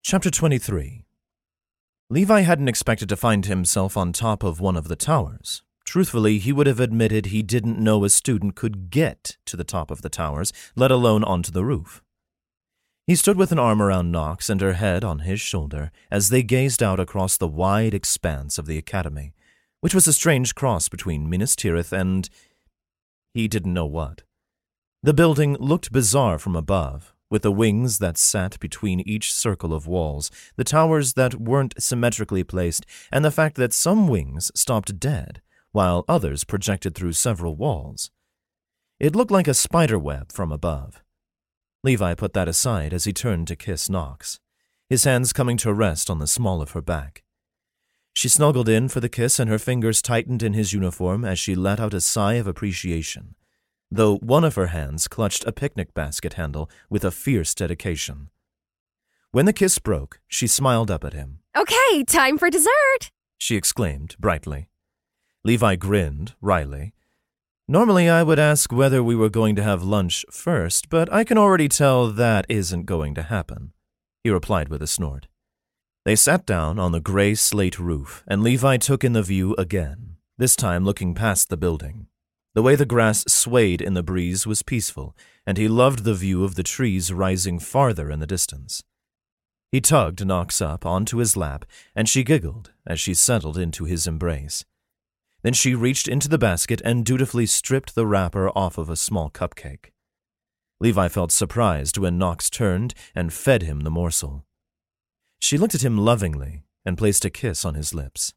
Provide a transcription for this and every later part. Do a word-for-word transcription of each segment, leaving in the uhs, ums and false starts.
Chapter twenty-three. Levi hadn't expected to find himself on top of one of the towers. Truthfully, he would have admitted he didn't know a student could get to the top of the towers, let alone onto the roof. He stood with an arm around Nox and her head on his shoulder as they gazed out across the wide expanse of the academy, which was a strange cross between Minas Tirith and... he didn't know what. The building looked bizarre from above, with the wings that sat between each circle of walls, the towers that weren't symmetrically placed, and the fact that some wings stopped dead, while others projected through several walls. It looked like a spider web from above. Levi put that aside as he turned to kiss Nox, his hands coming to rest on the small of her back. She snuggled in for the kiss, and her fingers tightened in his uniform as she let out a sigh of appreciation, though one of her hands clutched a picnic basket handle with a fierce dedication. When the kiss broke, she smiled up at him. "Okay, time for dessert," she exclaimed brightly. Levi grinned wryly. "Normally I would ask whether we were going to have lunch first, but I can already tell that isn't going to happen," he replied with a snort. They sat down on the gray slate roof, and Levi took in the view again, this time looking past the building. The way the grass swayed in the breeze was peaceful, and he loved the view of the trees rising farther in the distance. He tugged Nox up onto his lap, and she giggled as she settled into his embrace. Then she reached into the basket and dutifully stripped the wrapper off of a small cupcake. Levi felt surprised when Nox turned and fed him the morsel. She looked at him lovingly and placed a kiss on his lips.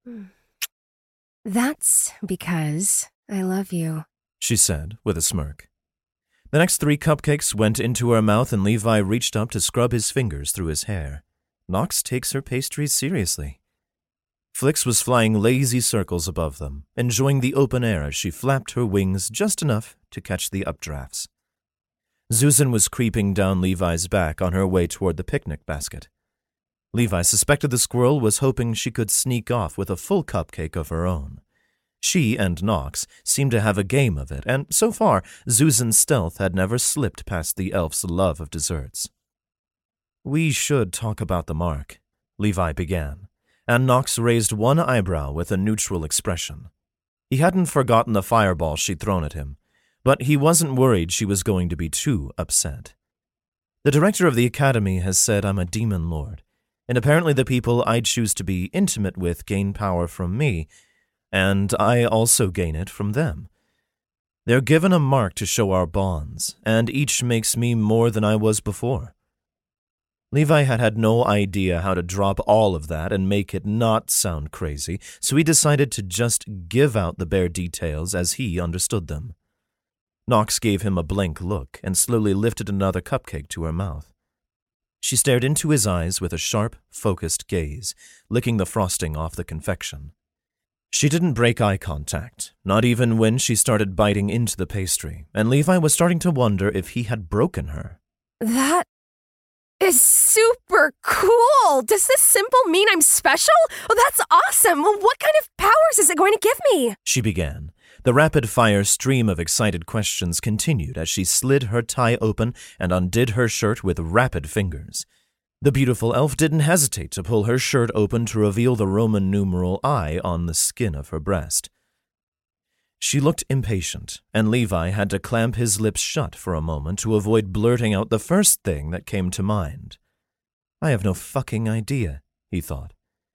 "That's because I love you," she said with a smirk. The next three cupcakes went into her mouth, and Levi reached up to scrub his fingers through his hair. Nox takes her pastries seriously. Flix was flying lazy circles above them, enjoying the open air as she flapped her wings just enough to catch the updrafts. Zuzan was creeping down Levi's back on her way toward the picnic basket. Levi suspected the squirrel was hoping she could sneak off with a full cupcake of her own. She and Nox seemed to have a game of it, and so far, Zuzan's stealth had never slipped past the elf's love of desserts. "We should talk about the mark," Levi began, and Nox raised one eyebrow with a neutral expression. He hadn't forgotten the fireball she'd thrown at him, but he wasn't worried she was going to be too upset. "The director of the academy has said I'm a demon lord, and apparently the people I choose to be intimate with gain power from me, and I also gain it from them. They're given a mark to show our bonds, and each makes me more than I was before." Levi had had no idea how to drop all of that and make it not sound crazy, so he decided to just give out the bare details as he understood them. Nox gave him a blank look and slowly lifted another cupcake to her mouth. She stared into his eyes with a sharp, focused gaze, licking the frosting off the confection. She didn't break eye contact, not even when she started biting into the pastry, and Levi was starting to wonder if he had broken her. "That is super cool! Does this symbol mean I'm special? Oh, that's awesome! Well, what kind of powers is it going to give me?" she began. The rapid-fire stream of excited questions continued as she slid her tie open and undid her shirt with rapid fingers. The beautiful elf didn't hesitate to pull her shirt open to reveal the Roman numeral I on the skin of her breast. She looked impatient, and Levi had to clamp his lips shut for a moment to avoid blurting out the first thing that came to mind. "I have no fucking idea," he thought.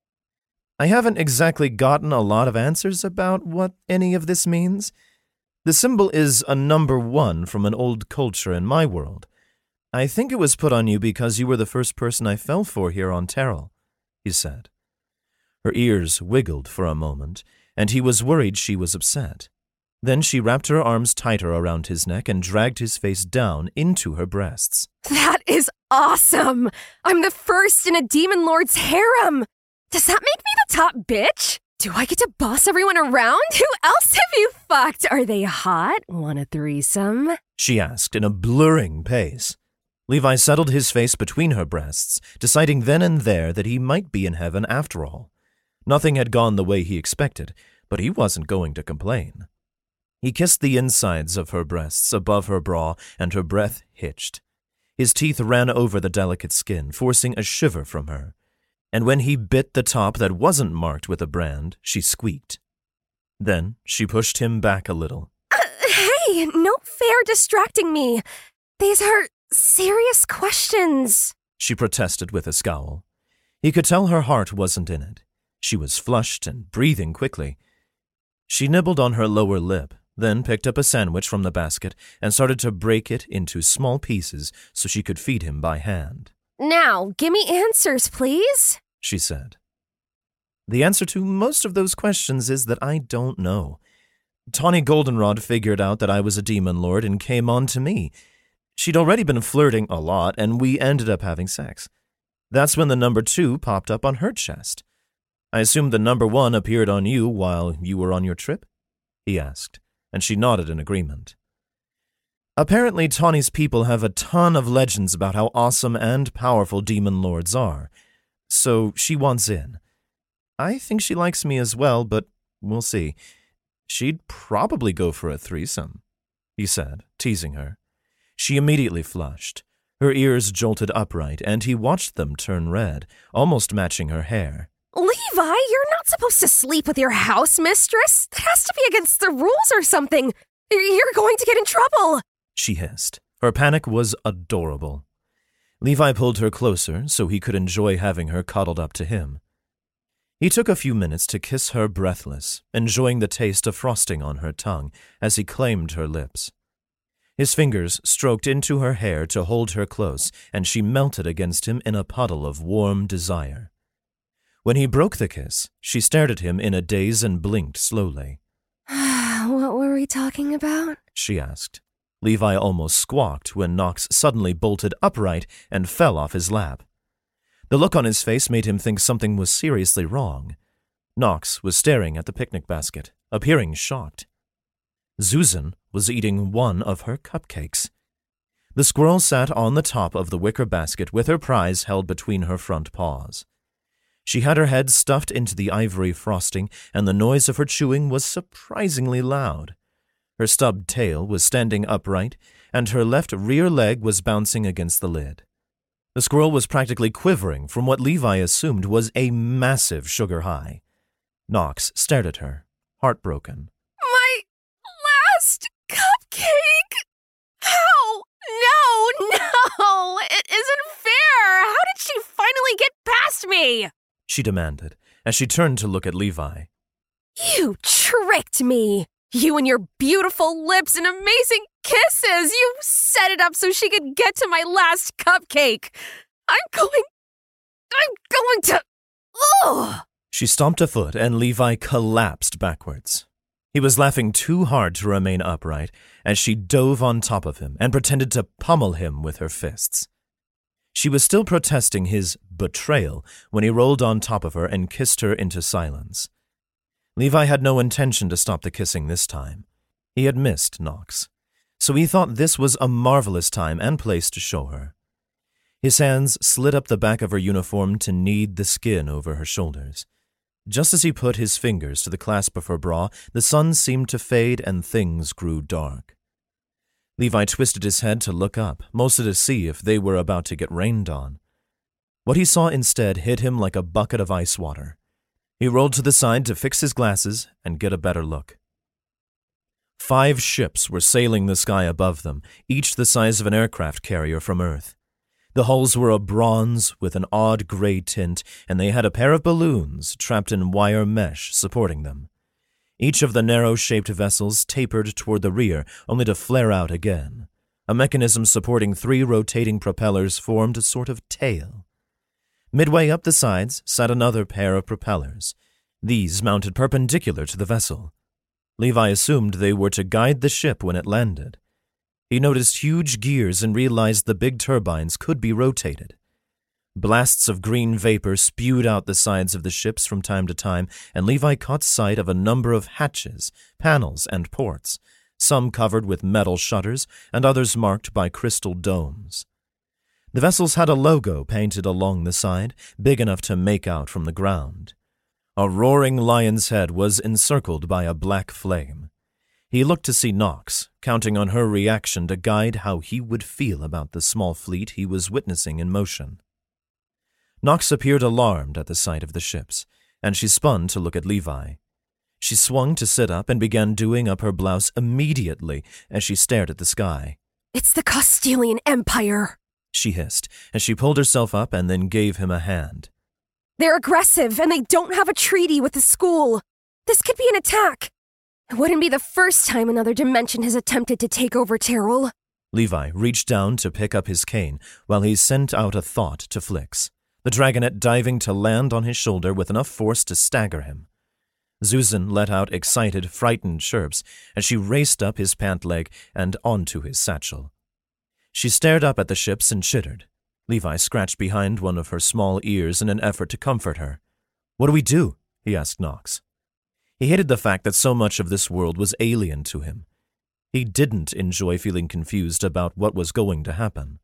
"I haven't exactly gotten a lot of answers about what any of this means. The symbol is a number one from an old culture in my world. I think it was put on you because you were the first person I fell for here on Terrell," he said. Her ears wiggled for a moment, and he was worried she was upset. Then she wrapped her arms tighter around his neck and dragged his face down into her breasts. "That is awesome! I'm the first in a demon lord's harem! Does that make me the top bitch? Do I get to boss everyone around? Who else have you fucked? Are they hot? Want a threesome?" she asked in a blurring pace. Levi settled his face between her breasts, deciding then and there that he might be in heaven after all. Nothing had gone the way he expected, but he wasn't going to complain. He kissed the insides of her breasts above her bra, and her breath hitched. His teeth ran over the delicate skin, forcing a shiver from her. And when he bit the top that wasn't marked with a brand, she squeaked. Then she pushed him back a little. Uh, hey, no fair distracting me. These are serious questions, she protested with a scowl. He could tell her heart wasn't in it. She was flushed and breathing quickly. She nibbled on her lower lip, then picked up a sandwich from the basket and started to break it into small pieces so she could feed him by hand. Now, give me answers, please, she said. The answer to most of those questions is that I don't know. Tawny Goldenrod figured out that I was a demon lord and came on to me. She'd already been flirting a lot, and we ended up having sex. That's when the number two popped up on her chest. I assumed the number one appeared on you while you were on your trip? He asked, and she nodded in agreement. Apparently, Tawny's people have a ton of legends about how awesome and powerful demon lords are, so she wants in. I think she likes me as well, but we'll see. She'd probably go for a threesome, he said, teasing her. She immediately flushed. Her ears jolted upright, and he watched them turn red, almost matching her hair. Levi, you're not supposed to sleep with your house mistress. That has to be against the rules or something. You're going to get in trouble, she hissed. Her panic was adorable. Levi pulled her closer so he could enjoy having her cuddled up to him. He took a few minutes to kiss her breathless, enjoying the taste of frosting on her tongue as he claimed her lips. His fingers stroked into her hair to hold her close, and she melted against him in a puddle of warm desire. When he broke the kiss, she stared at him in a daze and blinked slowly. What were we talking about? She asked. Levi almost squawked when Knox suddenly bolted upright and fell off his lap. The look on his face made him think something was seriously wrong. Knox was staring at the picnic basket, appearing shocked. Susan was eating one of her cupcakes. The squirrel sat on the top of the wicker basket with her prize held between her front paws. She had her head stuffed into the ivory frosting, and the noise of her chewing was surprisingly loud. Her stubbed tail was standing upright, and her left rear leg was bouncing against the lid. The squirrel was practically quivering from what Levi assumed was a massive sugar high. Knox stared at her, heartbroken. My last cupcake? How? No, no! It isn't fair! How did she finally get past me? She demanded, as she turned to look at Levi. You tricked me! You and your beautiful lips and amazing kisses! You set it up so she could get to my last cupcake! I'm going... I'm going to... Ugh! She stomped a foot and Levi collapsed backwards. He was laughing too hard to remain upright as she dove on top of him and pretended to pummel him with her fists. She was still protesting his betrayal when he rolled on top of her and kissed her into silence. Levi had no intention to stop the kissing this time. He had missed Knox, so he thought this was a marvelous time and place to show her. His hands slid up the back of her uniform to knead the skin over her shoulders. Just as he put his fingers to the clasp of her bra, the sun seemed to fade and things grew dark. Levi twisted his head to look up, mostly to see if they were about to get rained on. What he saw instead hit him like a bucket of ice water. He rolled to the side to fix his glasses and get a better look. Five ships were sailing the sky above them, each the size of an aircraft carrier from Earth. The hulls were of bronze with an odd gray tint, and they had a pair of balloons trapped in wire mesh supporting them. Each of the narrow-shaped vessels tapered toward the rear, only to flare out again. A mechanism supporting three rotating propellers formed a sort of tail. Midway up the sides sat another pair of propellers. These mounted perpendicular to the vessel. Levi assumed they were to guide the ship when it landed. He noticed huge gears and realized the big turbines could be rotated. Blasts of green vapor spewed out the sides of the ships from time to time, and Levi caught sight of a number of hatches, panels, and ports, some covered with metal shutters and others marked by crystal domes. The vessels had a logo painted along the side, big enough to make out from the ground. A roaring lion's head was encircled by a black flame. He looked to see Nox, counting on her reaction to guide how he would feel about the small fleet he was witnessing in motion. Nox appeared alarmed at the sight of the ships, and she spun to look at Levi. She swung to sit up and began doing up her blouse immediately as she stared at the sky. "It's the Castilian Empire," she hissed, as she pulled herself up and then gave him a hand. "They're aggressive, and they don't have a treaty with the school. This could be an attack. It wouldn't be the first time another dimension has attempted to take over Terrell." Levi reached down to pick up his cane while he sent out a thought to Flix, the dragonet diving to land on his shoulder with enough force to stagger him. Susan let out excited, frightened chirps as she raced up his pant leg and onto his satchel. She stared up at the ships and chittered. Levi scratched behind one of her small ears in an effort to comfort her. "What do we do?" he asked Nox. He hated the fact that so much of this world was alien to him. He didn't enjoy feeling confused about what was going to happen.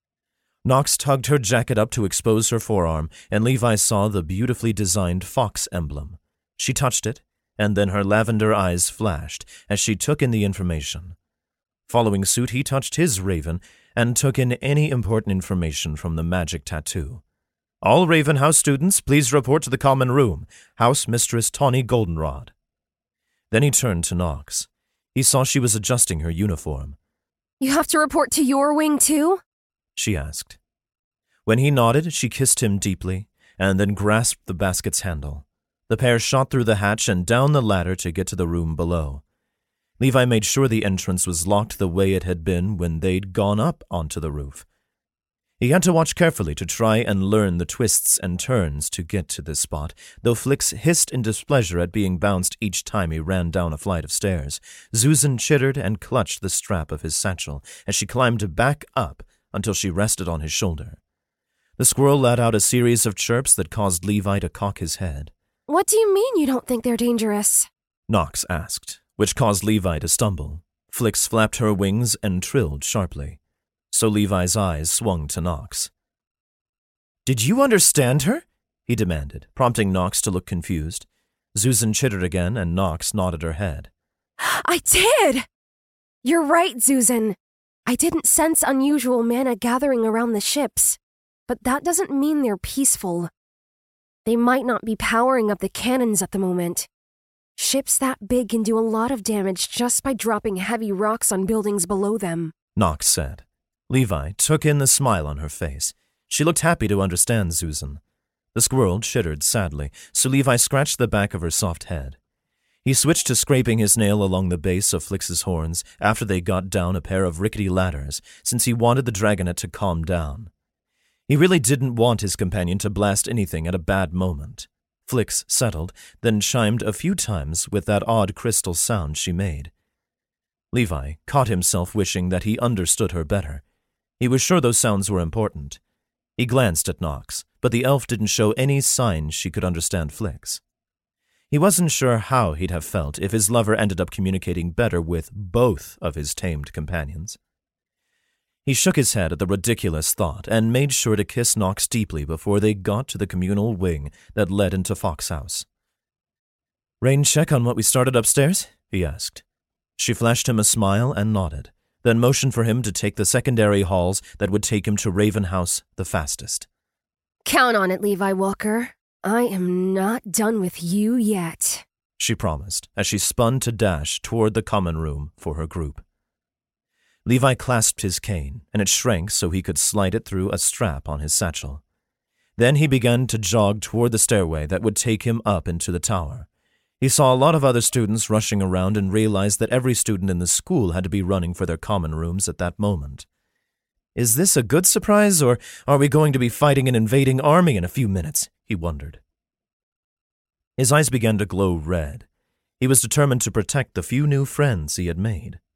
Nox tugged her jacket up to expose her forearm, and Levi saw the beautifully designed fox emblem. She touched it, and then her lavender eyes flashed as she took in the information. Following suit, he touched his raven and took in any important information from the magic tattoo. "All Raven House students, please report to the common room. House Mistress Tawny Goldenrod." Then he turned to Nox. He saw she was adjusting her uniform. "You have to report to your wing, too?" she asked. When he nodded, she kissed him deeply, and then grasped the basket's handle. The pair shot through the hatch and down the ladder to get to the room below. Levi made sure the entrance was locked the way it had been when they'd gone up onto the roof. He had to watch carefully to try and learn the twists and turns to get to this spot, though Flix hissed in displeasure at being bounced each time he ran down a flight of stairs. Susan chittered and clutched the strap of his satchel as she climbed back up until she rested on his shoulder. The squirrel let out a series of chirps that caused Levi to cock his head. "What do you mean you don't think they're dangerous?" Nox asked, which caused Levi to stumble. Flix flapped her wings and trilled sharply. So Levi's eyes swung to Nox. "Did you understand her?" he demanded, prompting Nox to look confused. Susan chittered again, and Nox nodded her head. "I did! You're right, Susan. I didn't sense unusual mana gathering around the ships, but that doesn't mean they're peaceful. They might not be powering up the cannons at the moment. Ships that big can do a lot of damage just by dropping heavy rocks on buildings below them," Nox said. Levi took in the smile on her face. She looked happy to understand Susan. The squirrel chittered sadly, so Levi scratched the back of her soft head. He switched to scraping his nail along the base of Flix's horns after they got down a pair of rickety ladders, since he wanted the dragonet to calm down. He really didn't want his companion to blast anything at a bad moment. Flix settled, then chimed a few times with that odd crystal sound she made. Levi caught himself wishing that he understood her better. He was sure those sounds were important. He glanced at Nox, but the elf didn't show any sign she could understand Flix. He wasn't sure how he'd have felt if his lover ended up communicating better with both of his tamed companions. He shook his head at the ridiculous thought and made sure to kiss Nox deeply before they got to the communal wing that led into Fox House. "Rain check on what we started upstairs?" he asked. She flashed him a smile and nodded, then motioned for him to take the secondary halls that would take him to Raven House the fastest. "Count on it, Levi Walker. I am not done with you yet," she promised as she spun to dash toward the common room for her group. Levi clasped his cane, and it shrank so he could slide it through a strap on his satchel. Then he began to jog toward the stairway that would take him up into the tower. He saw a lot of other students rushing around and realized that every student in the school had to be running for their common rooms at that moment. Is this a good surprise, or are we going to be fighting an invading army in a few minutes? He wondered. His eyes began to glow red. He was determined to protect the few new friends he had made.